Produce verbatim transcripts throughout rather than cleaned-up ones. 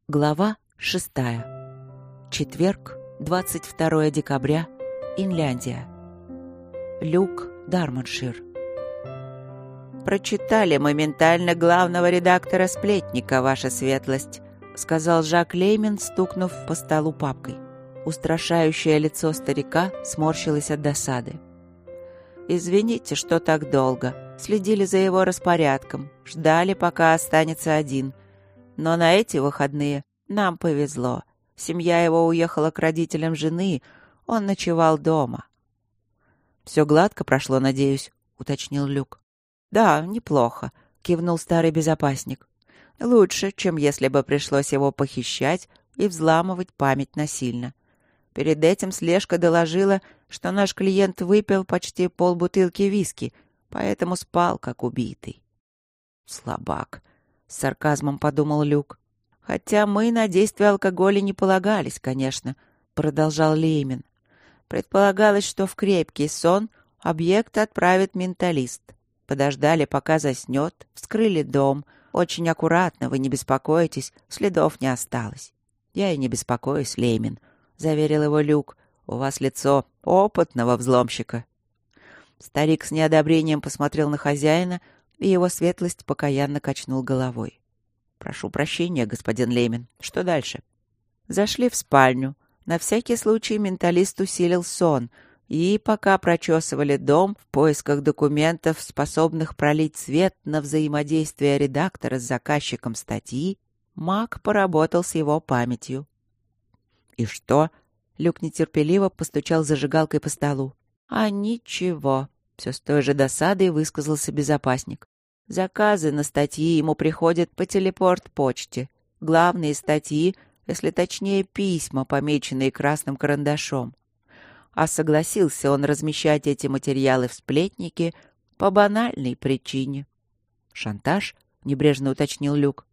Глава шестая. Четверг, двадцать второе декабря, Инляндия. Люк, Дармоншир. «Прочитали моментально главного редактора «Сплетника», ваша светлость», — сказал Жак Леймен, стукнув по столу папкой. Устрашающее лицо старика сморщилось от досады. «Извините, что так долго. Следили за его распорядком, ждали, пока останется один. Но на эти выходные нам повезло. Семья его уехала к родителям жены, он ночевал дома». «Все гладко прошло, надеюсь», — уточнил Люк. «Да, неплохо», — кивнул старый безопасник. «Лучше, чем если бы пришлось его похищать и взламывать память насильно. Перед этим слежка доложила, что наш клиент выпил почти полбутылки виски, поэтому спал, как убитый». «Слабак», — с сарказмом подумал Люк. «Хотя мы на действие алкоголя не полагались, конечно», — продолжал Леймен. «Предполагалось, что в крепкий сон объект отправит менталист. Подождали, пока заснет, вскрыли дом. Очень аккуратно, вы не беспокойтесь, следов не осталось». «Я и не беспокоюсь, Леймен», — заверил его Люк. «У вас лицо опытного взломщика». Старик с неодобрением посмотрел на хозяина, и его светлость покаянно качнул головой. «Прошу прощения, господин Леймен. Что дальше?» Зашли в спальню. На всякий случай менталист усилил сон, и, пока прочесывали дом в поисках документов, способных пролить свет на взаимодействие редактора с заказчиком статьи, маг поработал с его памятью. «И что?» — Люк нетерпеливо постучал зажигалкой по столу. «А ничего», — все с той же досадой высказался безопасник. «Заказы на статьи ему приходят по телепорт-почте. Главные статьи, если точнее письма, помеченные красным карандашом. А согласился он размещать эти материалы в «Сплетнике» по банальной причине». «Шантаж?» — небрежно уточнил Люк.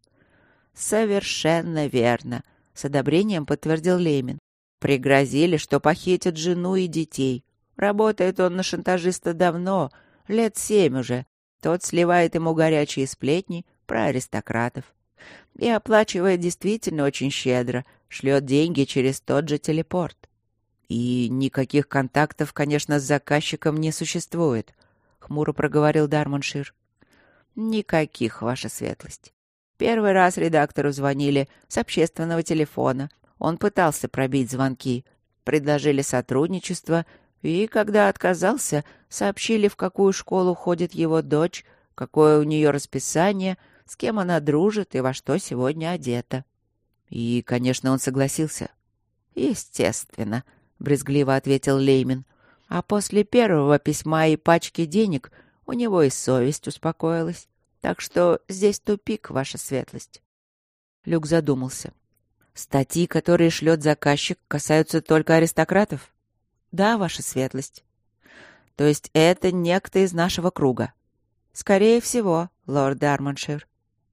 «Совершенно верно», — с одобрением подтвердил Леймен. «Пригрозили, что похитят жену и детей. Работает он на шантажиста давно, лет семь уже. Тот сливает ему горячие сплетни про аристократов. И оплачивает действительно очень щедро, шлет деньги через тот же телепорт. И никаких контактов, конечно, с заказчиком не существует», — хмуро проговорил Дармоншир. «Никаких, ваша светлость. Первый раз редактору звонили с общественного телефона. Он пытался пробить звонки, предложили сотрудничество, и, когда отказался, сообщили, в какую школу ходит его дочь, какое у нее расписание, с кем она дружит и во что сегодня одета». «И, конечно, он согласился». «Естественно», — брезгливо ответил Леймен. «А после первого письма и пачки денег у него и совесть успокоилась. Так что здесь тупик, ваша светлость». Люк задумался. «Статьи, которые шлет заказчик, касаются только аристократов?» «Да, ваша светлость». «То есть это некто из нашего круга?» «Скорее всего, лорд Дармоншир».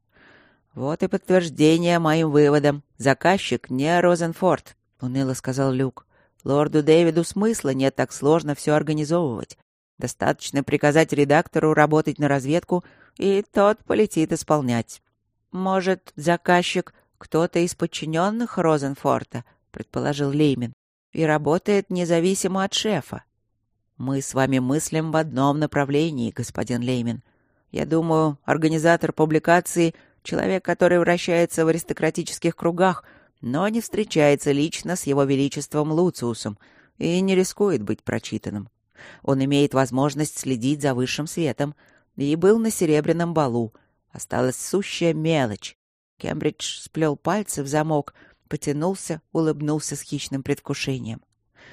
«Вот и подтверждение моим выводам. Заказчик не Розенфорд», — уныло сказал Люк. «Лорду Дэвиду смысла нет так сложно все организовывать. Достаточно приказать редактору работать на разведку, и тот полетит исполнять». «Может, заказчик кто-то из подчиненных Розенфорта?» — предположил Леймен. «И работает независимо от шефа». «Мы с вами мыслим в одном направлении, господин Леймен. Я думаю, организатор публикации — человек, который вращается в аристократических кругах, но не встречается лично с его величеством Луциусом и не рискует быть прочитанным. Он имеет возможность следить за высшим светом и был на Серебряном балу. Осталась сущая мелочь». Кембридж сплел пальцы в замок, потянулся, улыбнулся с хищным предвкушением.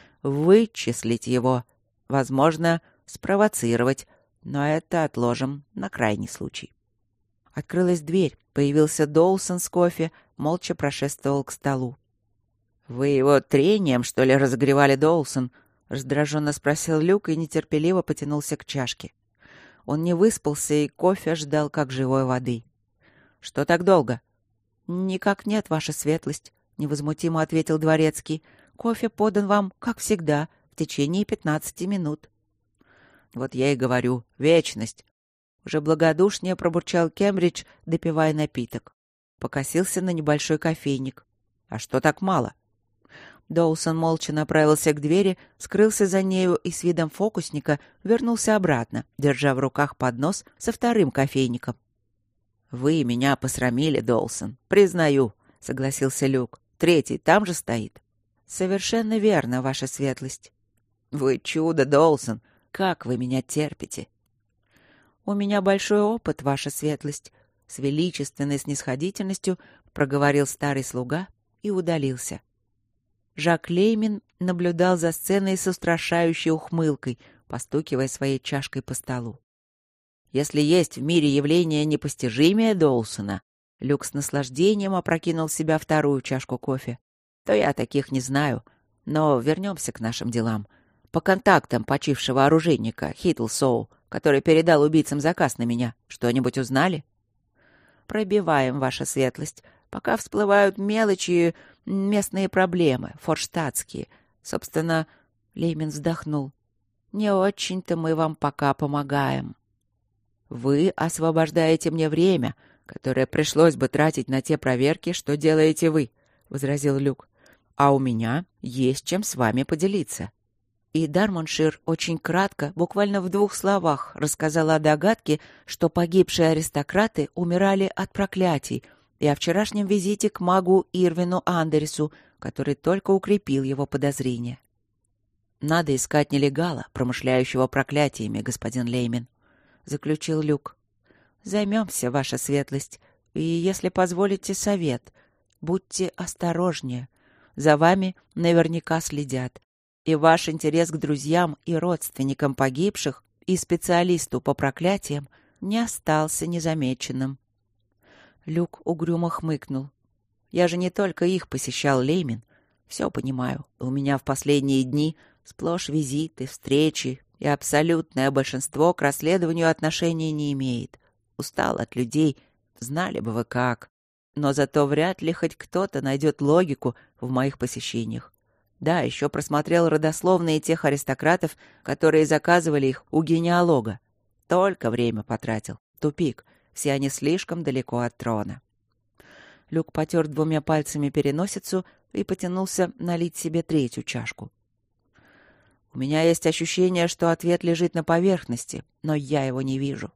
«Вычислить его. Возможно, спровоцировать, но это отложим на крайний случай». Открылась дверь, появился Доусон с кофе, молча прошествовал к столу. «Вы его трением, что ли, разогревали, Доусон?» — раздраженно спросил Люк и нетерпеливо потянулся к чашке. Он не выспался и кофе ждал, как живой воды. «Что так долго?» «Никак нет, ваша светлость», — невозмутимо ответил дворецкий. «Кофе подан вам, как всегда, в течение пятнадцати минут». «Вот я и говорю, вечность», — уже благодушнее пробурчал Кембридж, допивая напиток. покосился на небольшой кофейник. «А что так мало?» Доусон молча направился к двери, скрылся за нею и с видом фокусника вернулся обратно, держа в руках поднос со вторым кофейником. «Вы меня посрамили, Доусон, признаю», — согласился Люк. «Третий там же стоит». «Совершенно верно, ваша светлость». «Вы чудо, Доусон, как вы меня терпите?» «У меня большой опыт, ваша светлость», — с величественной снисходительностью проговорил старый слуга и удалился. Жак Леймин наблюдал за сценой с устрашающей ухмылкой, постукивая своей чашкой по столу. «Если есть в мире явление непостижимее Доусона», Люк с наслаждением опрокинул в себя вторую чашку кофе, «то я таких не знаю. Но вернемся к нашим делам. По контактам почившего оружейника Хитлсоу, который передал убийцам заказ на меня, что-нибудь узнали?» «Пробиваем, ваша светлость. Пока всплывают мелочи, местные проблемы, форштадтские. Собственно, Леймин вздохнул. Не очень-то мы вам пока помогаем. Вы освобождаете мне время, которое пришлось бы тратить на те проверки, что делаете вы, — возразил Люк. А у меня есть чем с вами поделиться. И Дармоншир очень кратко, буквально в двух словах, рассказала о догадке, что погибшие аристократы умирали от проклятий, и о вчерашнем визите к магу Ирвину Андерсу, который только укрепил его подозрения. «Надо искать нелегала, промышляющего проклятиями, господин Леймин», — заключил Люк. «Займемся, ваша светлость, и, если позволите, совет. Будьте осторожнее. За вами наверняка следят, и ваш интерес к друзьям и родственникам погибших и специалисту по проклятиям не остался незамеченным». Люк угрюмо хмыкнул. «Я же не только их посещал, Леймин. Все понимаю. У меня в последние дни сплошь визиты, встречи, и абсолютное большинство к расследованию отношения не имеет. Устал от людей, знали бы вы как. Но зато вряд ли хоть кто-то найдет логику в моих посещениях. Да, еще просмотрел родословные тех аристократов, которые заказывали их у генеалога. Только время потратил. Тупик. Все они слишком далеко от трона». Люк потер двумя пальцами переносицу и потянулся налить себе третью чашку. «У меня есть ощущение, что ответ лежит на поверхности, но я его не вижу».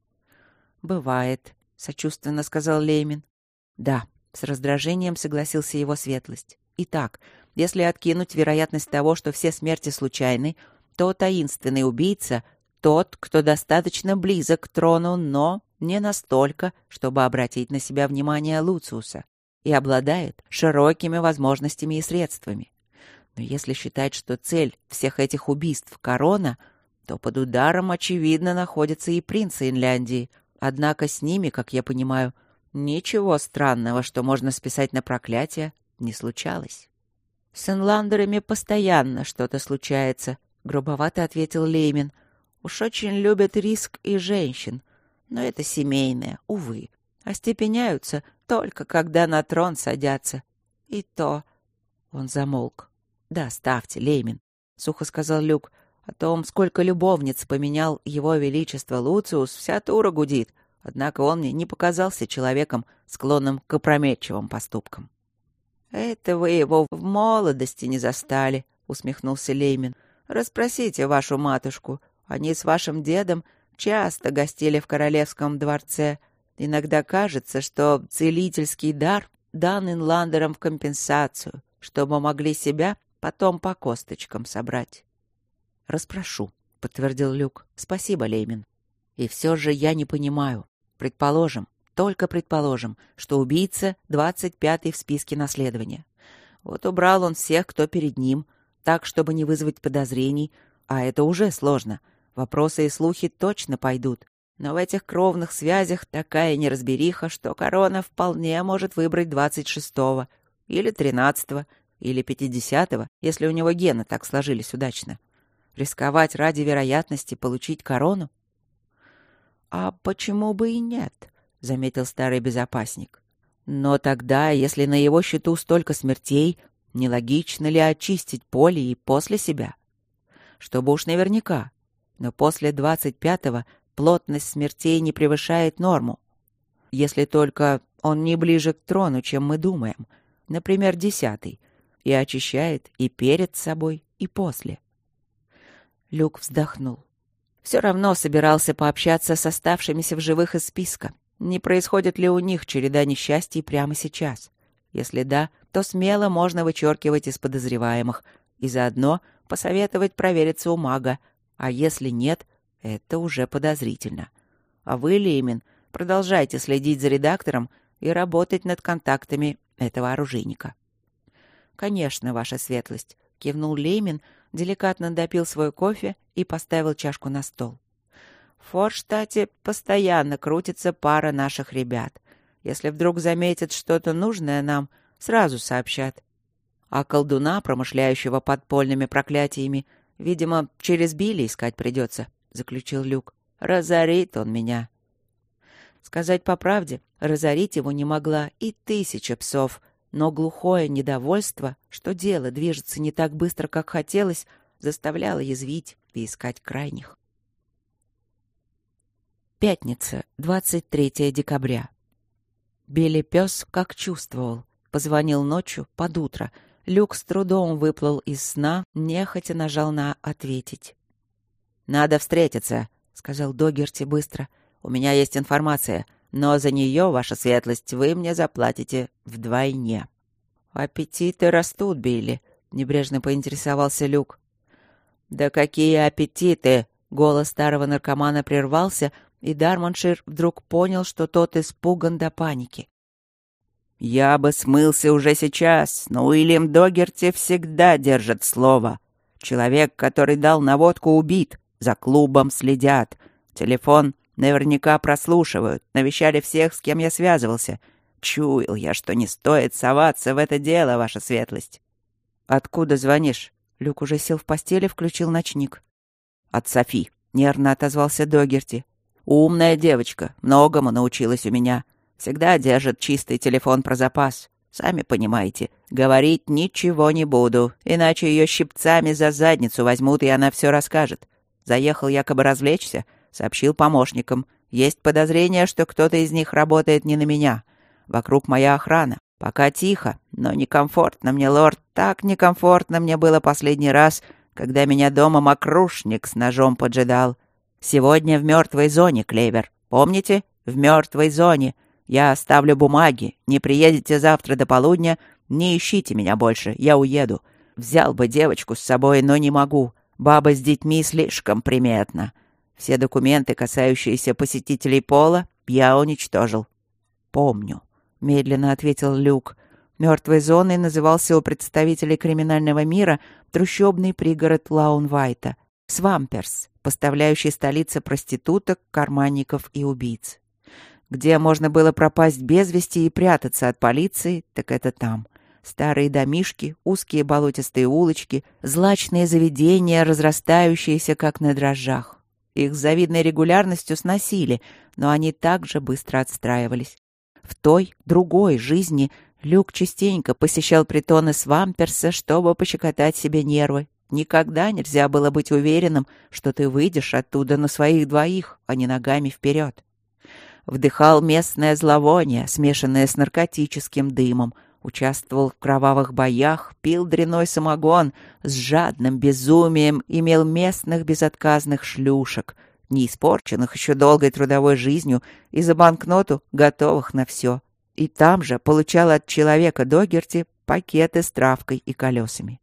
«Бывает», — сочувственно сказал Леймин. «Да», — с раздражением согласился его светлость. «Итак, если откинуть вероятность того, что все смерти случайны, то таинственный убийца — тот, кто достаточно близок к трону, но не настолько, чтобы обратить на себя внимание Луциуса, и обладает широкими возможностями и средствами. Но если считать, что цель всех этих убийств — корона, то под ударом, очевидно, находятся и принцы Инляндии. Однако с ними, как я понимаю, ничего странного, что можно списать на проклятие, не случалось». «С инландерами постоянно что-то случается», — грубовато ответил Леймин. «Уж очень любят риск и женщин. Но это семейное, увы. Остепеняются только когда на трон садятся. И то...» Он замолк. «Да, ставьте, Леймин», — сухо сказал Люк. «О том, сколько любовниц поменял его величество Луциус, вся тура гудит. Однако он мне не показался человеком, склонным к опрометчивым поступкам». «Это вы его в молодости не застали», — усмехнулся Леймин. «Расспросите вашу матушку. Они с вашим дедом часто гостили в королевском дворце. Иногда кажется, что целительский дар дан инландерам в компенсацию, чтобы могли себя потом по косточкам собрать». «Расспрошу», — подтвердил Люк. «Спасибо, Леймин. И все же я не понимаю. Предположим, только предположим, что убийца двадцать пятый в списке наследования. Вот убрал он всех, кто перед ним, так, чтобы не вызвать подозрений, а это уже сложно. Вопросы и слухи точно пойдут. Но в этих кровных связях такая неразбериха, что корона вполне может выбрать двадцать шестого, или тринадцатого, или пятидесятого, если у него гены так сложились удачно. Рисковать ради вероятности получить корону? «А почему бы и нет?» — заметил старый безопасник. «Но тогда, если на его счету столько смертей, нелогично ли очистить поле и после себя? Чтобы уж наверняка. Но после двадцать пятого плотность смертей не превышает норму». Если только он не ближе к трону, чем мы думаем. Например, десятый. И очищает и перед собой, и после. Люк вздохнул. Все равно собирался пообщаться с оставшимися в живых из списка. Не происходит ли у них череда несчастий прямо сейчас? Если да, то смело можно вычеркивать из подозреваемых и заодно посоветовать провериться у мага. А если нет, это уже подозрительно. А вы, Леймин, продолжайте следить за редактором и работать над контактами этого оружейника. «Конечно, ваша светлость», — кивнул Леймин, деликатно допил свой кофе и поставил чашку на стол. «В Форштадте постоянно крутится пара наших ребят. Если вдруг заметят что-то нужное нам, сразу сообщат. А колдуна, промышляющего подпольными проклятиями, видимо, через Билли искать придется», — заключил Люк. «Разорит он меня». Сказать по правде, разорить его не могла и тысяча псов, но глухое недовольство, что дело движется не так быстро, как хотелось, заставляло язвить и искать крайних. Пятница, двадцать третьего декабря. Билли пес как чувствовал. Позвонил ночью, под утро. Люк с трудом выплыл из сна, нехотя нажал на «ответить». «Надо встретиться», — сказал Догерти быстро. «У меня есть информация, но за нее, ваша светлость, вы мне заплатите вдвойне». «Аппетиты растут, Билли», — небрежно поинтересовался Люк. «Да какие аппетиты!» — голос старого наркомана прервался, и Дармоншир вдруг понял, что тот испуган до паники. «Я бы смылся уже сейчас, но Уильям Догерти всегда держит слово. Человек, который дал наводку, убит. За клубом следят. Телефон наверняка прослушивают. Навещали всех, с кем я связывался. Чуял я, что не стоит соваться в это дело, ваша светлость». «Откуда звонишь?» Люк уже сел в постели, включил ночник. «От Софи», — нервно отозвался Догерти. «Умная девочка, многому научилась у меня. Всегда держит чистый телефон про запас. Сами понимаете, говорить ничего не буду, иначе ее щипцами за задницу возьмут, и она все расскажет. Заехал якобы развлечься, сообщил помощникам. Есть подозрение, что кто-то из них работает не на меня. Вокруг моя охрана. Пока тихо, но некомфортно мне, лорд, так некомфортно мне было последний раз, когда меня дома мокрушник с ножом поджидал. Сегодня в мертвой зоне, Клевер. Помните? В мертвой зоне. Я оставлю бумаги. Не приедете завтра до полудня, не ищите меня больше. Я уеду. Взял бы девочку с собой, но не могу. Баба с детьми слишком приметна. Все документы, касающиеся посетителей Пола, я уничтожил. Помню, медленно ответил Люк. Мертвой зоной назывался у представителей криминального мира трущобный пригород Лаунвайта. Свамперс, поставляющий столице проституток, карманников и убийц. Где можно было пропасть без вести и прятаться от полиции, так это там. Старые домишки, узкие болотистые улочки, злачные заведения, разрастающиеся, как на дрожжах. Их с завидной регулярностью сносили, но они также быстро отстраивались. В той, другой жизни Люк частенько посещал притоны Свамперса, чтобы пощекотать себе нервы. Никогда нельзя было быть уверенным, что ты выйдешь оттуда на своих двоих, а не ногами вперед. Вдыхал местное зловоние, смешанное с наркотическим дымом, участвовал в кровавых боях, пил дрянной самогон, с жадным безумием имел местных безотказных шлюшек, не испорченных еще долгой трудовой жизнью и за банкноту готовых на все. И там же получал от человека Догерти пакеты с травкой и колесами.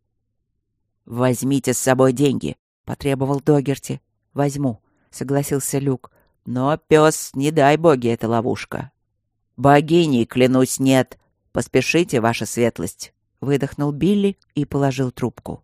«Возьмите с собой деньги», — потребовал Догерти. «Возьму», — согласился Люк. «Но, пес, не дай боги, это ловушка». «Богиней, клянусь, нет. Поспешите, ваша светлость», — выдохнул Билли и положил трубку.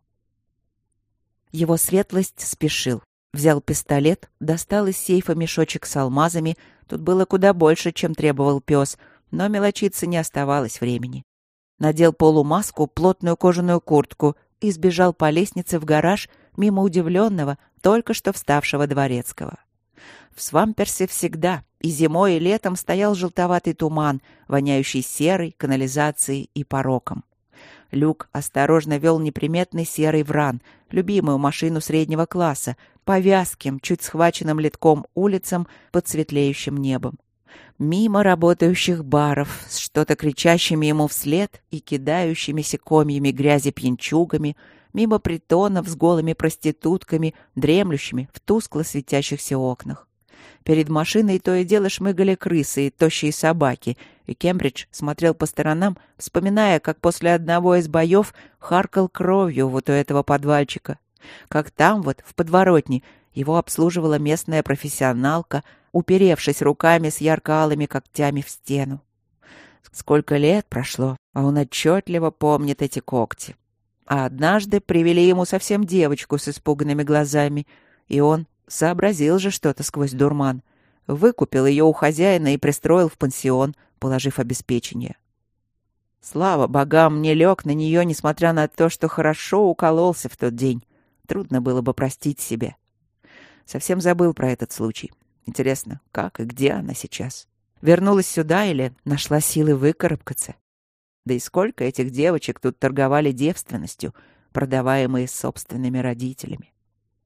Его светлость спешил. Взял пистолет, достал из сейфа мешочек с алмазами. Тут было куда больше, чем требовал пес, но мелочиться не оставалось времени. Надел полумаску, плотную кожаную куртку и сбежал по лестнице в гараж мимо удивленного, только что вставшего дворецкого. В Свамперсе всегда, и зимой, и летом, стоял желтоватый туман, воняющий серой, канализацией и пороком. Люк осторожно вел неприметный серый вран, любимую машину среднего класса, по вязким, чуть схваченным литком улицам под светлеющим небом. Мимо работающих баров с что-то кричащими ему вслед и кидающимися комьями грязи пьянчугами, мимо притонов с голыми проститутками, дремлющими в тускло светящихся окнах. Перед машиной то и дело шмыгали крысы и тощие собаки, и Кембридж смотрел по сторонам, вспоминая, как после одного из боев харкал кровью вот у этого подвальчика, как там вот, в подворотне, его обслуживала местная профессионалка, уперевшись руками с ярко-алыми когтями в стену. Сколько лет прошло, а он отчетливо помнит эти когти. А однажды привели ему совсем девочку с испуганными глазами, и он сообразил же что-то сквозь дурман, выкупил ее у хозяина и пристроил в пансион, положив обеспечение. Слава богам, не лег на нее, несмотря на то, что хорошо укололся в тот день. Трудно было бы простить себе. Совсем забыл про этот случай. Интересно, как и где она сейчас? Вернулась сюда или нашла силы выкарабкаться? Да и сколько этих девочек тут торговали девственностью, продаваемые собственными родителями.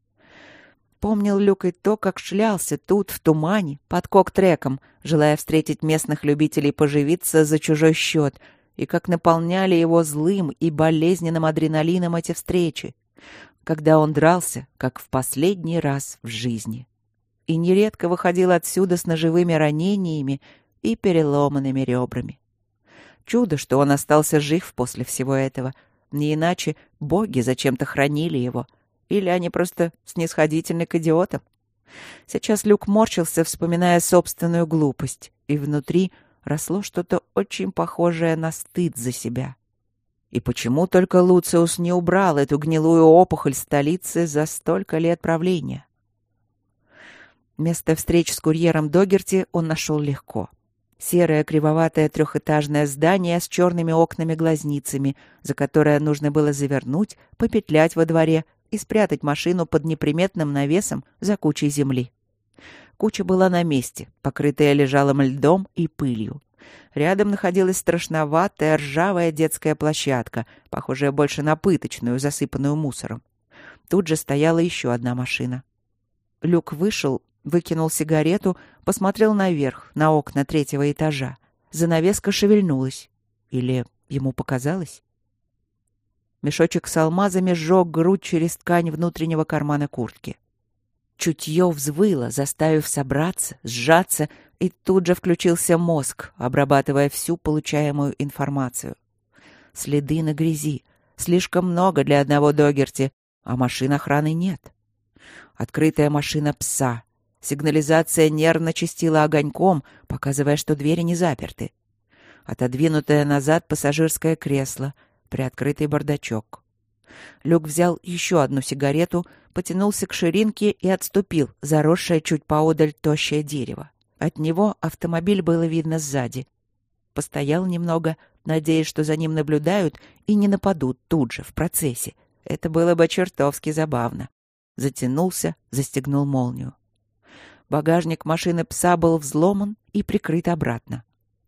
Помнил Люк и то, как шлялся тут, в тумане, под кок-треком, желая встретить местных любителей поживиться за чужой счет, и как наполняли его злым и болезненным адреналином эти встречи, когда он дрался, как в последний раз в жизни. И нередко выходил отсюда с ножевыми ранениями и переломанными ребрами. Чудо, что он остался жив после всего этого. Не иначе боги зачем-то хранили его. Или они просто снисходительны к идиотам. Сейчас Люк морщился, вспоминая собственную глупость, и внутри росло что-то очень похожее на стыд за себя. И почему только Луциус не убрал эту гнилую опухоль столицы за столько лет правления? Место встреч с курьером Догерти он нашел легко. Серое кривоватое трехэтажное здание с черными окнами-глазницами, за которое нужно было завернуть, попетлять во дворе и спрятать машину под неприметным навесом за кучей земли. Куча была на месте, покрытая лежалым льдом и пылью. Рядом находилась страшноватая ржавая детская площадка, похожая больше на пыточную, засыпанную мусором. Тут же стояла еще одна машина. Люк вышел, выкинул сигарету, посмотрел наверх, на окна третьего этажа. Занавеска шевельнулась. Или ему показалось? Мешочек с алмазами сжег грудь через ткань внутреннего кармана куртки. Чутье взвыло, заставив собраться, сжаться, и тут же включился мозг, обрабатывая всю получаемую информацию. Следы на грязи. Слишком много для одного Догерти, а машин охраны нет. Открытая машина пса. Сигнализация нервно чистила огоньком, показывая, что двери не заперты. Отодвинутое назад пассажирское кресло, приоткрытый бардачок. Люк взял еще одну сигарету, потянулся к ширинке и отступил, заросшее чуть поодаль тощее дерево. От него автомобиль было видно сзади. Постоял немного, надеясь, что за ним наблюдают и не нападут тут же, в процессе. Это было бы чертовски забавно. Затянулся, застегнул молнию. Багажник машины пса был взломан и прикрыт обратно.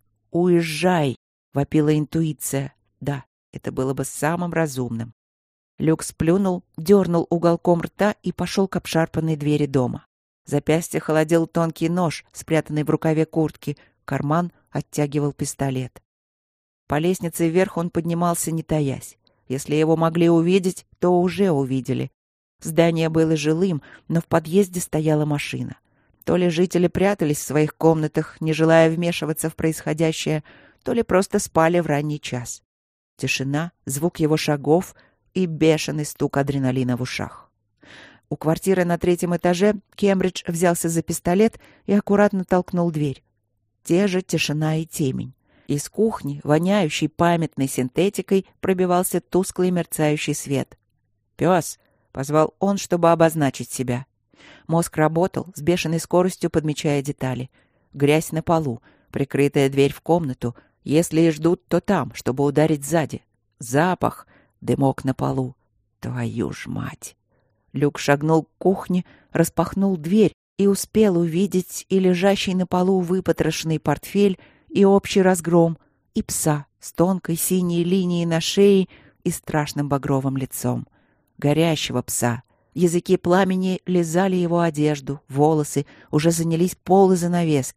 «Уезжай!» — вопила интуиция. Да, это было бы самым разумным. Люк сплюнул, дернул уголком рта и пошел к обшарпанной двери дома. Запястье холодил тонкий нож, спрятанный в рукаве куртки. Карман оттягивал пистолет. По лестнице вверх он поднимался, не таясь. Если его могли увидеть, то уже увидели. Здание было жилым, но в подъезде стояла машина. То ли жители прятались в своих комнатах, не желая вмешиваться в происходящее, то ли просто спали в ранний час. Тишина, звук его шагов и бешеный стук адреналина в ушах. У квартиры на третьем этаже Кембридж взялся за пистолет и аккуратно толкнул дверь. Те же тишина и темень. Из кухни, воняющей памятной синтетикой, пробивался тусклый мерцающий свет. «Пес!» — позвал он, чтобы обозначить себя. Мозг работал, с бешеной скоростью подмечая детали. Грязь на полу, прикрытая дверь в комнату. Если и ждут, то там, чтобы ударить сзади. Запах, дымок на полу. Твою ж мать! Люк шагнул к кухне, распахнул дверь и успел увидеть и лежащий на полу выпотрошенный портфель, и общий разгром, и пса с тонкой синей линией на шее и страшным багровым лицом. Горящего пса. Языки пламени лизали его одежду, волосы, уже занялись полы занавески.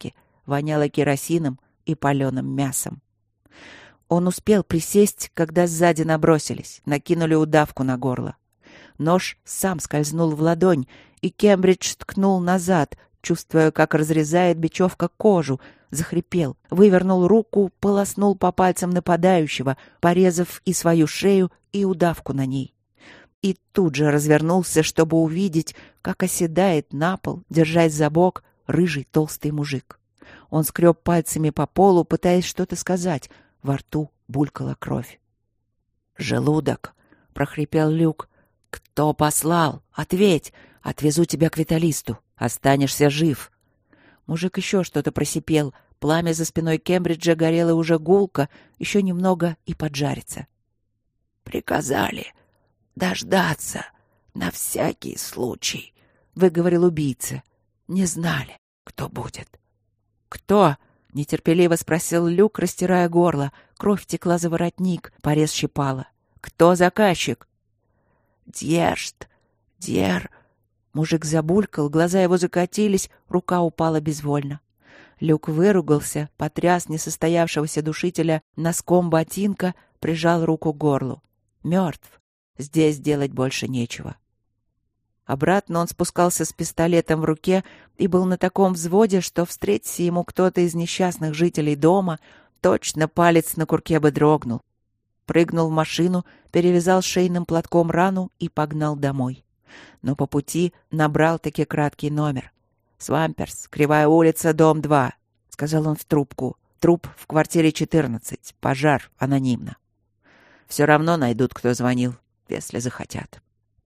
воняло керосином и паленым мясом. Он успел присесть, когда сзади набросились, накинули удавку на горло. Нож сам скользнул в ладонь, и Кембридж ткнул назад, чувствуя, как разрезает бечевка кожу, захрипел, вывернул руку, полоснул по пальцам нападающего, порезав и свою шею, и удавку на ней. И тут же развернулся, чтобы увидеть, как оседает на пол, держась за бок, рыжий толстый мужик. Он скреб пальцами по полу, пытаясь что-то сказать. Во рту булькала кровь. «Желудок!» — прохрипел Люк. «Кто послал? Ответь! Отвезу тебя к Виталисту. Останешься жив!» Мужик еще что-то просипел. Пламя за спиной Кембриджа горело уже гулко, еще немного и поджарится. «Приказали дождаться на всякий случай», — выговорил убийца. «Не знали, кто будет». «Кто?» — нетерпеливо спросил Люк, растирая горло. Кровь текла за воротник, порез щипала. «Кто заказчик?» «Дьешт, Дьер...» Мужик забулькал, глаза его закатились, рука упала безвольно. Люк выругался, потряс несостоявшегося душителя носком ботинка, прижал руку к горлу. Мертв. Здесь делать больше нечего. Обратно он спускался с пистолетом в руке и был на таком взводе, что, встретился ему кто-то из несчастных жителей дома, точно палец на курке бы дрогнул. Прыгнул в машину, перевязал шейным платком рану и погнал домой. Но по пути набрал-таки краткий номер. «Свамперс, Кривая улица, дом два», — сказал он в трубку. «Труп в квартире четырнадцать. Пожар. Анонимно. Все равно найдут, кто звонил, если захотят».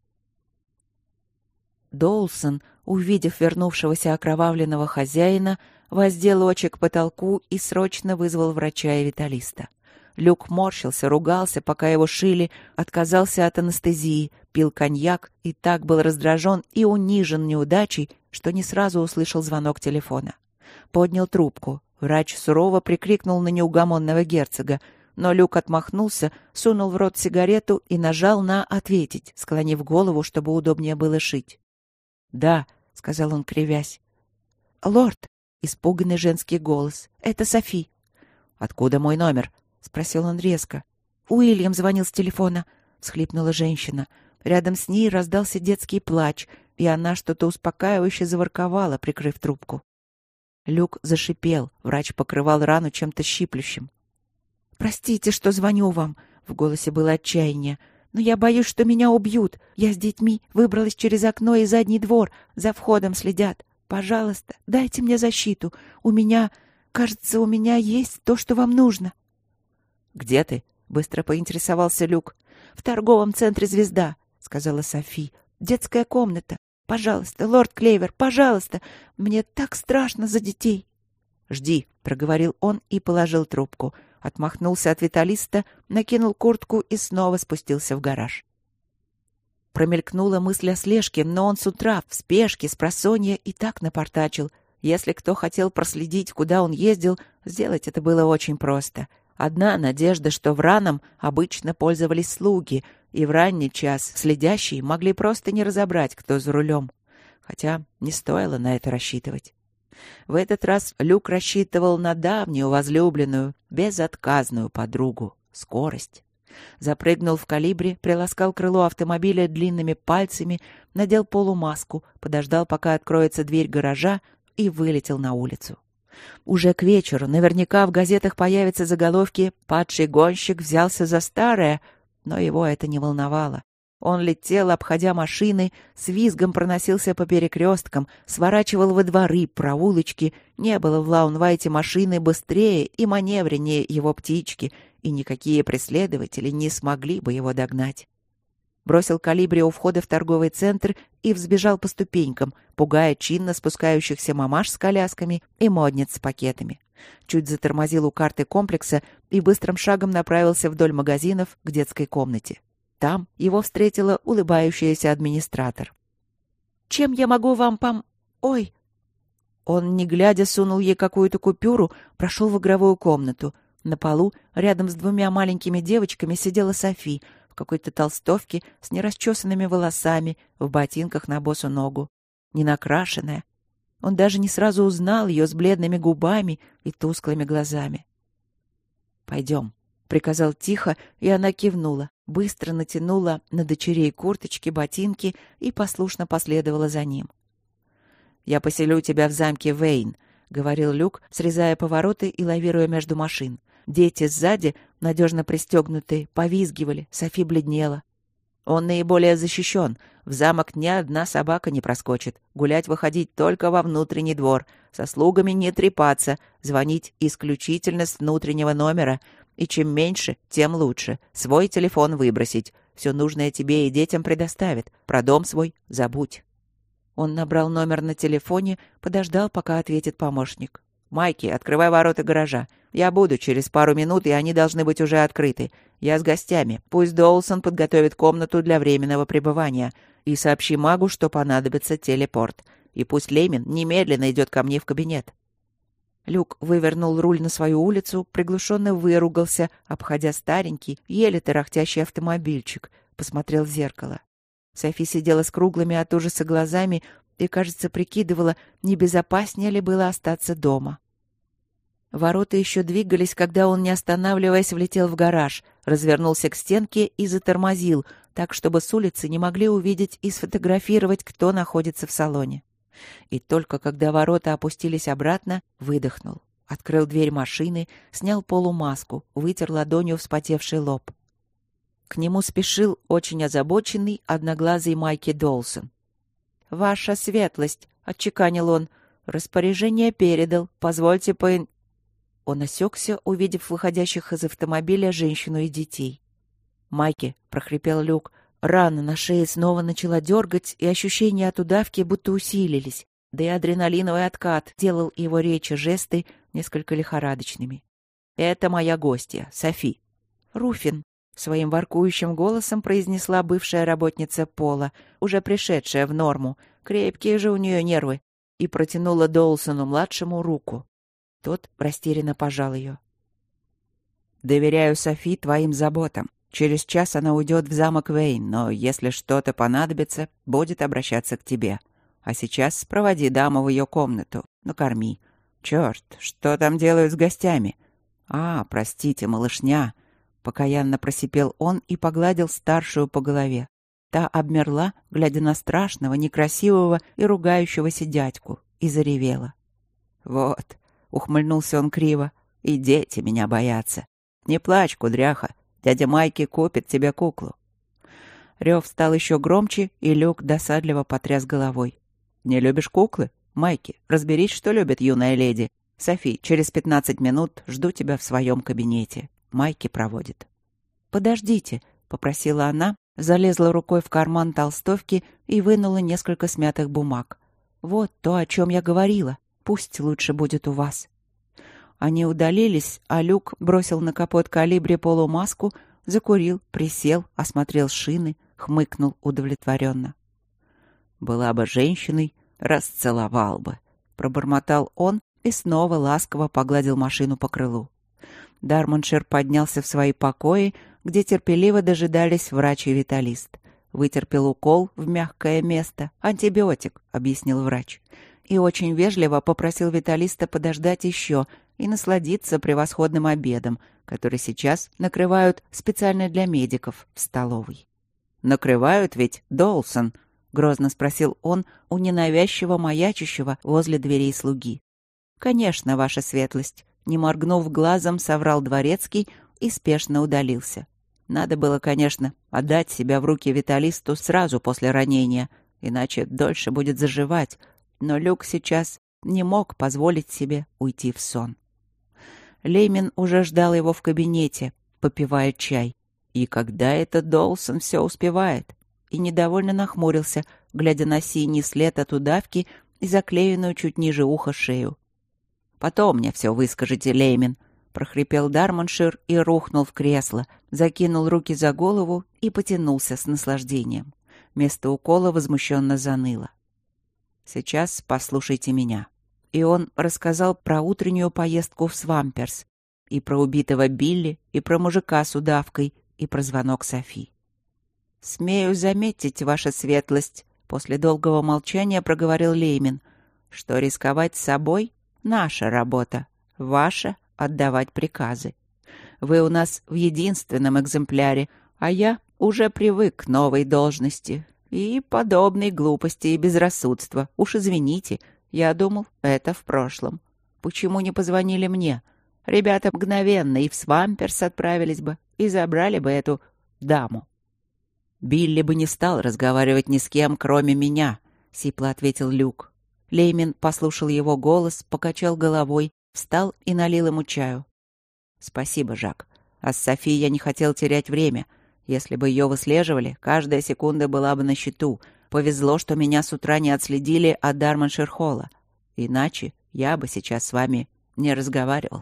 Доулсон, увидев вернувшегося окровавленного хозяина, воздел очи к потолку и срочно вызвал врача и Виталиста. Люк морщился, ругался, пока его шили, отказался от анестезии, пил коньяк и так был раздражен и унижен неудачей, что не сразу услышал звонок телефона. Поднял трубку. Врач сурово прикрикнул на неугомонного герцога, но Люк отмахнулся, сунул в рот сигарету и нажал на «ответить», склонив голову, чтобы удобнее было шить. «Да», — сказал он, кривясь. «Лорд», — испуганный женский голос, — «это Софи». «Откуда мой номер?» — спросил он резко. «Уильям звонил с телефона», — всхлипнула женщина. Рядом с ней раздался детский плач, и она что-то успокаивающе заворковала, прикрыв трубку. Люк зашипел, врач покрывал рану чем-то щиплющим. «Простите, что звоню вам», — в голосе было отчаяние, «но я боюсь, что меня убьют. Я с детьми выбралась через окно и задний двор, за входом следят. Пожалуйста, дайте мне защиту. У меня, кажется, у меня есть то, что вам нужно». «Где ты?» — быстро поинтересовался Люк. «В торговом центре «Звезда», — сказала Софи. «Детская комната. Пожалуйста, лорд Клевер, пожалуйста. Мне так страшно за детей». «Жди», — проговорил он и положил трубку. Отмахнулся от Виталиста, накинул куртку и снова спустился в гараж. Промелькнула мысль о слежке, но он с утра, в спешке, спросонья, и так напортачил. Если кто хотел проследить, куда он ездил, сделать это было очень просто. Одна надежда, что враном обычно пользовались слуги, и в ранний час следящие могли просто не разобрать, кто за рулем. Хотя не стоило на это рассчитывать. В этот раз Люк рассчитывал на давнюю возлюбленную, безотказную подругу — скорость. Запрыгнул в калибре, приласкал крыло автомобиля длинными пальцами, надел полумаску, подождал, пока откроется дверь гаража, и вылетел на улицу. Уже к вечеру наверняка в газетах появятся заголовки «Падший гонщик взялся за старое», но его это не волновало. Он летел, обходя машины, с визгом проносился по перекресткам, сворачивал во дворы, проулочки. Не было в Лаунвайте машины быстрее и маневреннее его птички, и никакие преследователи не смогли бы его догнать. Бросил калибри у входа в торговый центр и взбежал по ступенькам, пугая чинно спускающихся мамаш с колясками и модниц с пакетами. Чуть затормозил у карты комплекса и быстрым шагом направился вдоль магазинов к детской комнате. Там его встретила улыбающаяся администратор. «Чем я могу вам пом... Ой!» Он, не глядя, сунул ей какую-то купюру, прошел в игровую комнату. На полу, рядом с двумя маленькими девочками, сидела Софи в какой-то толстовке с нерасчесанными волосами, в ботинках на босу ногу. Ненакрашенная. Он даже не сразу узнал ее с бледными губами и тусклыми глазами. «Пойдем», — приказал тихо, и она кивнула, быстро натянула на дочерей курточки, ботинки и послушно последовала за ним. «Я поселю тебя в замке Вейн», — говорил Люк, срезая повороты и лавируя между машин. Дети сзади, надежно пристегнутые, повизгивали, Софи бледнела. «Он наиболее защищен. В замок ни одна собака не проскочит. Гулять выходить только во внутренний двор. Со слугами не трепаться. Звонить исключительно с внутреннего номера. И чем меньше, тем лучше. Свой телефон выбросить. Все нужное тебе и детям предоставят. Про дом свой забудь». Он набрал номер на телефоне, подождал, пока ответит помощник. «Майки, открывай ворота гаража. Я буду через пару минут, и они должны быть уже открыты. Я с гостями. Пусть Доулсон подготовит комнату для временного пребывания. И сообщи магу, что понадобится телепорт. И пусть Леймин немедленно идет ко мне в кабинет». Люк вывернул руль на свою улицу, приглушенно выругался, обходя старенький, еле тарахтящий автомобильчик. Посмотрел в зеркало. Софи сидела с круглыми от ужаса глазами и, кажется, прикидывала, не безопаснее ли было остаться дома. Ворота еще двигались, когда он, не останавливаясь, влетел в гараж, развернулся к стенке и затормозил, так, чтобы с улицы не могли увидеть и сфотографировать, кто находится в салоне. И только когда ворота опустились обратно, выдохнул. Открыл дверь машины, снял полумаску, вытер ладонью вспотевший лоб. К нему спешил очень озабоченный, одноглазый Майки Доулсон. «Ваша светлость», — отчеканил он, — «распоряжение передал. Позвольте по...» Он осекся, увидев выходящих из автомобиля женщину и детей. «Майки», — прохрипел Люк, — рана на шее снова начала дергать, и ощущения от удавки будто усилились, да и адреналиновый откат делал его речи, жесты несколько лихорадочными. «Это моя гостья, Софи». «Руфин», — своим воркующим голосом произнесла бывшая работница Пола, уже пришедшая в норму, крепкие же у нее нервы, и протянула Доулсону-младшему руку. Тот растерянно пожал ее. «Доверяю Софи твоим заботам. Через час она уйдет в замок Вейн, но если что-то понадобится, будет обращаться к тебе. А сейчас проводи даму в ее комнату, накорми. Черт, что там делают с гостями? А, простите, малышня!» Покаянно просипел он и погладил старшую по голове. Та обмерла, глядя на страшного, некрасивого и ругающегося дядьку, и заревела. «Вот», — ухмыльнулся он криво, — «и дети меня боятся. Не плачь, кудряха, дядя Майки купит тебе куклу». Рев стал еще громче, и Люк досадливо потряс головой. «Не любишь куклы? Майки, разберись, что любит юная леди. Софи, через пятнадцать минут жду тебя в своем кабинете. Майки проводит». «Подождите», — попросила она, залезла рукой в карман толстовки и вынула несколько смятых бумаг. «Вот то, о чем я говорила. Пусть лучше будет у вас». Они удалились, а Люк бросил на капот Колибри полумаску, закурил, присел, осмотрел шины, хмыкнул удовлетворенно. «Была бы женщиной, расцеловал бы», — пробормотал он и снова ласково погладил машину по крылу. Дармоншир поднялся в свои покои, где терпеливо дожидались врач и виталист. Вытерпел укол в мягкое место. «Антибиотик», — объяснил врач. И очень вежливо попросил виталиста подождать еще и насладиться превосходным обедом, который сейчас накрывают специально для медиков в столовой. «Накрывают ведь, Доулсон?» — грозно спросил он у ненавязчиво маячащего возле дверей слуги. «Конечно, ваша светлость», — не моргнув глазом, соврал дворецкий и спешно удалился. Надо было, конечно, отдать себя в руки виталисту сразу после ранения, иначе дольше будет заживать, но Люк сейчас не мог позволить себе уйти в сон. Леймин уже ждал его в кабинете, попивая чай. И когда этот Доулсон все успевает? И недовольно нахмурился, глядя на синий след от удавки и заклеенную чуть ниже уха шею. «Потом мне все выскажете, Леймин», — прохрипел Дармоншир и рухнул в кресло, закинул руки за голову и потянулся с наслаждением. Место укола возмущенно заныло. «Сейчас послушайте меня». И он рассказал про утреннюю поездку в Свамперс, и про убитого Билли, и про мужика с удавкой, и про звонок Софи. «Смею заметить, ваша светлость», — после долгого молчания проговорил Леймин, что рисковать собой — наша работа, ваша — отдавать приказы. Вы у нас в единственном экземпляре, а я уже привык к новой должности. И подобной глупости и безрассудства. Уж извините, я думал, это в прошлом. Почему не позвонили мне? Ребята мгновенно и в Свамперс отправились бы, и забрали бы эту даму. «Билли бы не стал разговаривать ни с кем, кроме меня», — сипло ответил Люк. Леймин послушал его голос, покачал головой, встал и налил ему чаю. «Спасибо, Жак. А с Софи я не хотел терять время. Если бы ее выслеживали, каждая секунда была бы на счету. Повезло, что меня с утра не отследили от Дарманшир-холла. Иначе я бы сейчас с вами не разговаривал».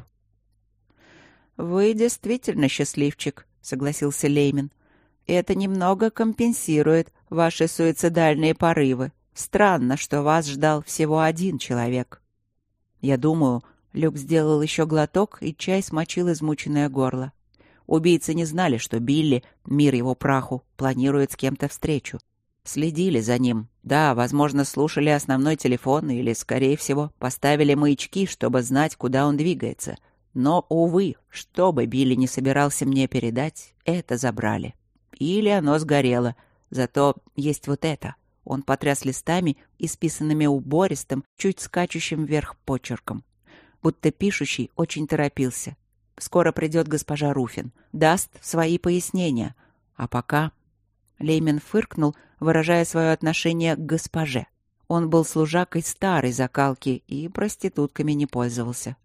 «Вы действительно счастливчик», — согласился Леймин. «Это немного компенсирует ваши суицидальные порывы. Странно, что вас ждал всего один человек». «Я думаю...» Люк сделал еще глоток, и чай смочил измученное горло. Убийцы не знали, что Билли, мир его праху, планирует с кем-то встречу. Следили за ним. Да, возможно, слушали основной телефон или, скорее всего, поставили маячки, чтобы знать, куда он двигается. Но, увы, что бы Билли не собирался мне передать, это забрали. Или оно сгорело. Зато есть вот это. Он потряс листами, исписанными убористым, чуть скачущим вверх почерком. Будто пишущий очень торопился. Скоро придет госпожа Руфин, даст свои пояснения. А пока... Леймен фыркнул, выражая свое отношение к госпоже. Он был служакой старой закалки и проститутками не пользовался.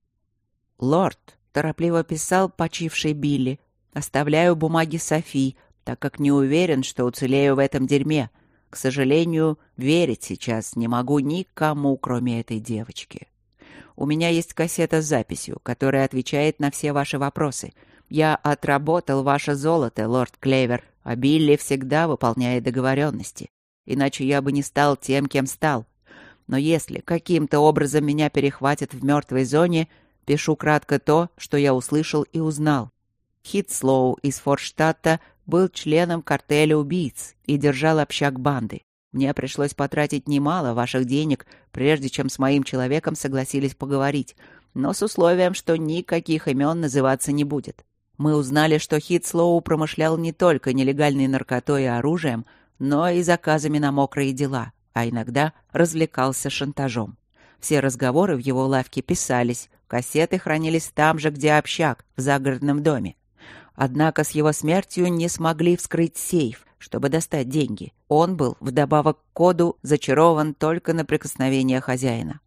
«Лорд», — торопливо писал почивший Билли, — «оставляю бумаги Софи, так как не уверен, что уцелею в этом дерьме. К сожалению, верить сейчас не могу никому, кроме этой девочки. У меня есть кассета с записью, которая отвечает на все ваши вопросы. Я отработал ваше золото, лорд Клевер, а Билли всегда выполняет договоренности. Иначе я бы не стал тем, кем стал. Но если каким-то образом меня перехватят в мертвой зоне, пишу кратко то, что я услышал и узнал. Хитслоу из Форштадта был членом картеля убийц и держал общак банды. Мне пришлось потратить немало ваших денег, прежде чем с моим человеком согласились поговорить, но с условием, что никаких имен называться не будет. Мы узнали, что Хитслоу промышлял не только нелегальной наркотой и оружием, но и заказами на мокрые дела, а иногда развлекался шантажом. Все разговоры в его лавке писались, кассеты хранились там же, где общак, в загородном доме. Однако с его смертью не смогли вскрыть сейф, чтобы достать деньги. Он был, вдобавок к коду, зачарован только на прикосновение хозяина.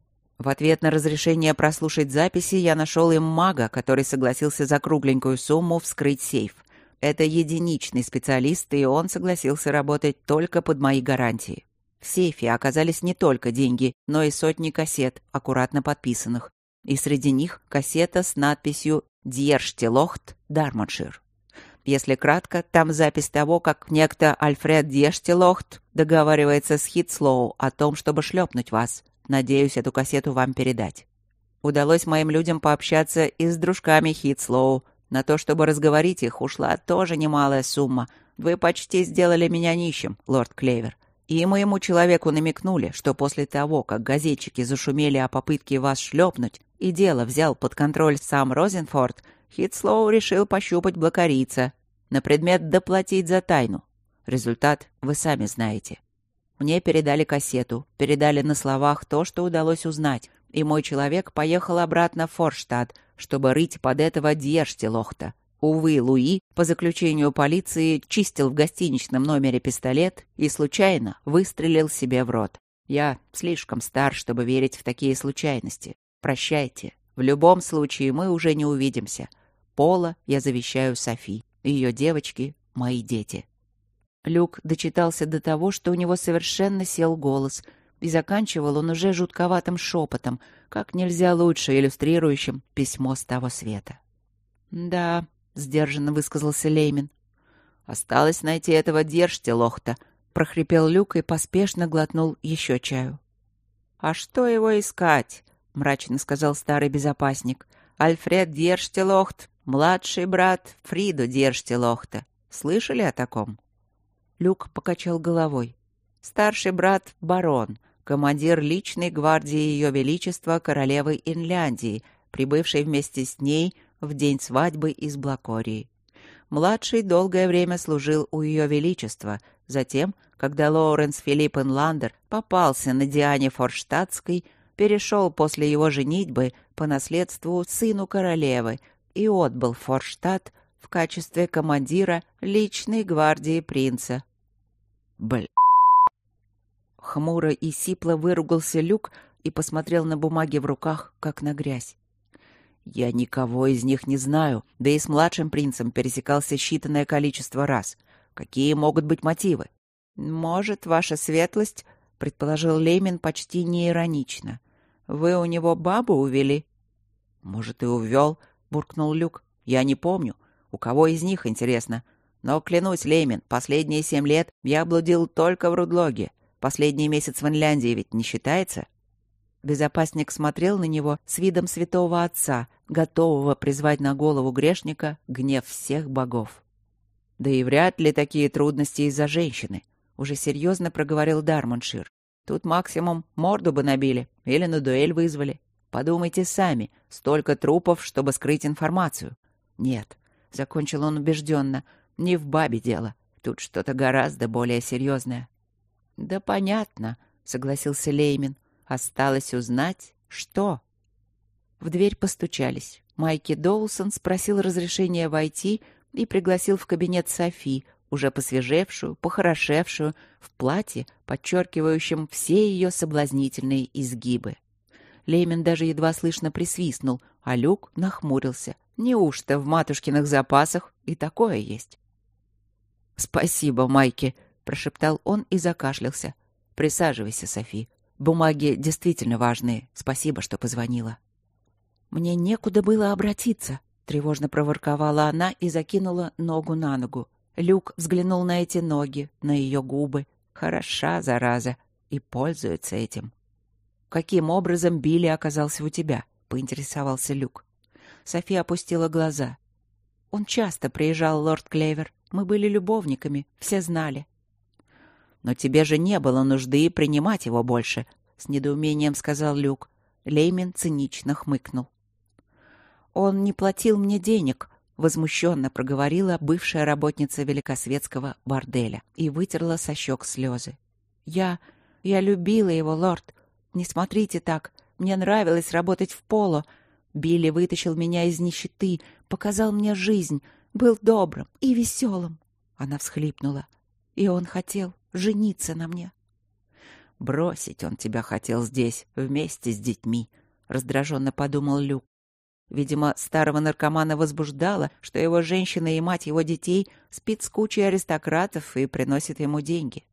В ответ на разрешение прослушать записи я нашел им мага, который согласился за кругленькую сумму вскрыть сейф. Это единичный специалист, и он согласился работать только под мои гарантии. В сейфе оказались не только деньги, но и сотни кассет, аккуратно подписанных. И среди них кассета с надписью «Дьерштелохт, Дарманшир». Если кратко, там запись того, как некто Альфред Дьерштелохт договаривается с Хитслоу о том, чтобы шлепнуть вас. Надеюсь, эту кассету вам передать. Удалось моим людям пообщаться и с дружками Хитслоу. На то, чтобы разговорить их, ушла тоже немалая сумма. Вы почти сделали меня нищим, лорд Клевер. И моему человеку намекнули, что после того, как газетчики зашумели о попытке вас шлепнуть, и дело взял под контроль сам Розенфорд, Хитслоу решил пощупать блокарица на предмет доплатить за тайну. Результат вы сами знаете. Мне передали кассету, передали на словах то, что удалось узнать, и мой человек поехал обратно в Форштадт, чтобы рыть под этого Дьерштелохта. Увы, Луи, по заключению полиции, чистил в гостиничном номере пистолет и случайно выстрелил себе в рот. Я слишком стар, чтобы верить в такие случайности. Прощайте. В любом случае мы уже не увидимся. Пола я завещаю Софи. Ее девочки — мои дети». Люк дочитался до того, что у него совершенно сел голос, и заканчивал он уже жутковатым шепотом, как нельзя лучше иллюстрирующим письмо с того света. «Да», — сдержанно высказался Леймин. «Осталось найти этого Дьерштелохта», — прохрипел Люк и поспешно глотнул еще чаю. «А что его искать?» — мрачно сказал старый безопасник. «Альфред Дьерштелохт, младший брат Фриду Дьерштелохта. Слышали о таком?» Люк покачал головой. «Старший брат — барон, командир личной гвардии Ее Величества королевы Инляндии, прибывшей вместе с ней в день свадьбы из Блакории. Младший долгое время служил у Ее Величества. Затем, когда Лоуренс Филипп Инландер попался на Диане Форштадтской, перешел после его женитьбы по наследству сыну королевы и отбыл в Форштадт в качестве командира личной гвардии принца. Бл. Хмуро и сипло выругался Люк и посмотрел на бумаги в руках, как на грязь. «Я никого из них не знаю, да и с младшим принцем пересекался считанное количество раз. Какие могут быть мотивы?» «Может, ваша светлость, — предположил Леймин почти неиронично, — вы у него бабу увели?» «Может, и увел, — буркнул Люк. Я не помню. У кого из них, интересно? Но, клянусь, Леймин, последние семь лет я блудил только в Рудлоге. Последний месяц в Инляндии ведь не считается?» Безопасник смотрел на него с видом святого отца, готового призвать на голову грешника гнев всех богов. «Да и вряд ли такие трудности из-за женщины», — уже серьезно проговорил Дармоншир. «Тут максимум морду бы набили или на дуэль вызвали. Подумайте сами, столько трупов, чтобы скрыть информацию. Нет», — закончил он убежденно, — «не в бабе дело. Тут что-то гораздо более серьезное». «Да понятно», — согласился Леймин. «Осталось узнать, что...» В дверь постучались. Майки Доусон спросил разрешения войти и пригласил в кабинет Софи, уже посвежевшую, похорошевшую, в платье, подчеркивающем все ее соблазнительные изгибы. Леймин даже едва слышно присвистнул, а Люк нахмурился. Неужто в матушкиных запасах и такое есть? «Спасибо, Майки», — прошептал он и закашлялся. «Присаживайся, Софи. Бумаги действительно важные. Спасибо, что позвонила». «Мне некуда было обратиться», — тревожно проворковала она и закинула ногу на ногу. Люк взглянул на эти ноги, на ее губы. Хороша, зараза, и пользуется этим. «Каким образом Билли оказался у тебя?» — поинтересовался Люк. София опустила глаза. «Он часто приезжал, лорд Клевер. Мы были любовниками, все знали». «Но тебе же не было нужды принимать его больше», — с недоумением сказал Люк. Леймин цинично хмыкнул. «Он не платил мне денег», — возмущенно проговорила бывшая работница великосветского борделя и вытерла со щек слезы. «Я... я любила его, лорд. Не смотрите так. Мне нравилось работать в поло. Билли вытащил меня из нищеты, показал мне жизнь, был добрым и веселым». Она всхлипнула. «И он хотел жениться на мне». «Бросить он тебя хотел здесь, вместе с детьми», — раздраженно подумал Люк. Видимо, старого наркомана возбуждало, что его женщина и мать его детей спит с кучей аристократов и приносит ему деньги.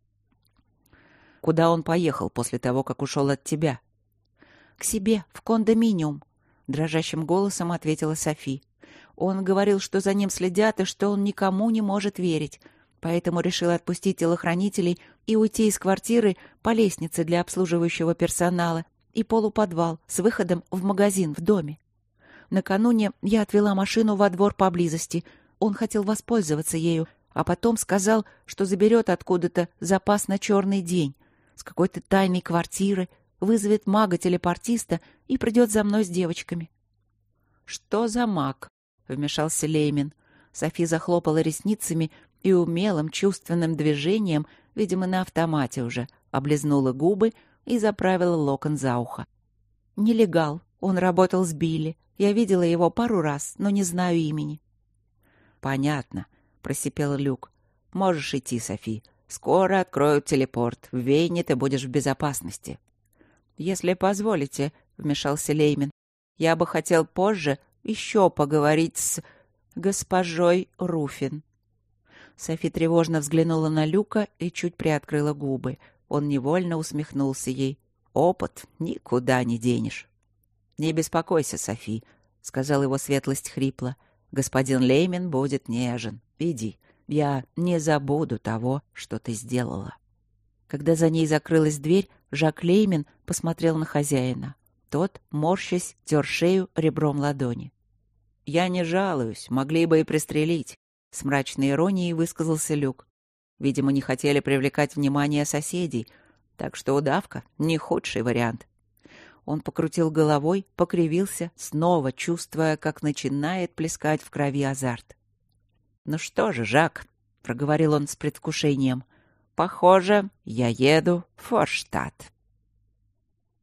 «Куда он поехал после того, как ушел от тебя?» «К себе, в кондоминиум», — дрожащим голосом ответила Софи. «Он говорил, что за ним следят и что он никому не может верить, поэтому решил отпустить телохранителей и уйти из квартиры по лестнице для обслуживающего персонала и полуподвал с выходом в магазин в доме. Накануне я отвела машину во двор поблизости. Он хотел воспользоваться ею, а потом сказал, что заберет откуда-то запас на черный день, с какой-то тайной квартиры, вызовет мага-телепортиста и придет за мной с девочками». «Что за маг?» — вмешался Леймин. Софи захлопала ресницами и умелым чувственным движением, видимо, на автомате уже, облизнула губы и заправила локон за ухо. «Нелегал. Он работал с Билли. Я видела его пару раз, но не знаю имени». «Понятно», — просипел Люк. «Можешь идти, Софи. Скоро откроют телепорт. В Вейне ты будешь в безопасности». «Если позволите», — вмешался Леймин, — «я бы хотел позже еще поговорить с госпожой Руфин». Софи тревожно взглянула на Люка и чуть приоткрыла губы. Он невольно усмехнулся ей. «Опыт никуда не денешь». «Не беспокойся, Софи», — сказал его светлость хрипло. «Господин Леймин будет нежен. Иди, я не забуду того, что ты сделала». Когда за ней закрылась дверь, Жак Леймин посмотрел на хозяина. Тот, морщась, тер шею ребром ладони. «Я не жалуюсь, могли бы и пристрелить», — с мрачной иронией высказался Люк. «Видимо, не хотели привлекать внимание соседей. Так что удавка — не худший вариант. Он покрутил головой, покривился, снова чувствуя, как начинает плескать в крови азарт. «Ну что же, Жак», — проговорил он с предвкушением, — «похоже, я еду в Форштадт».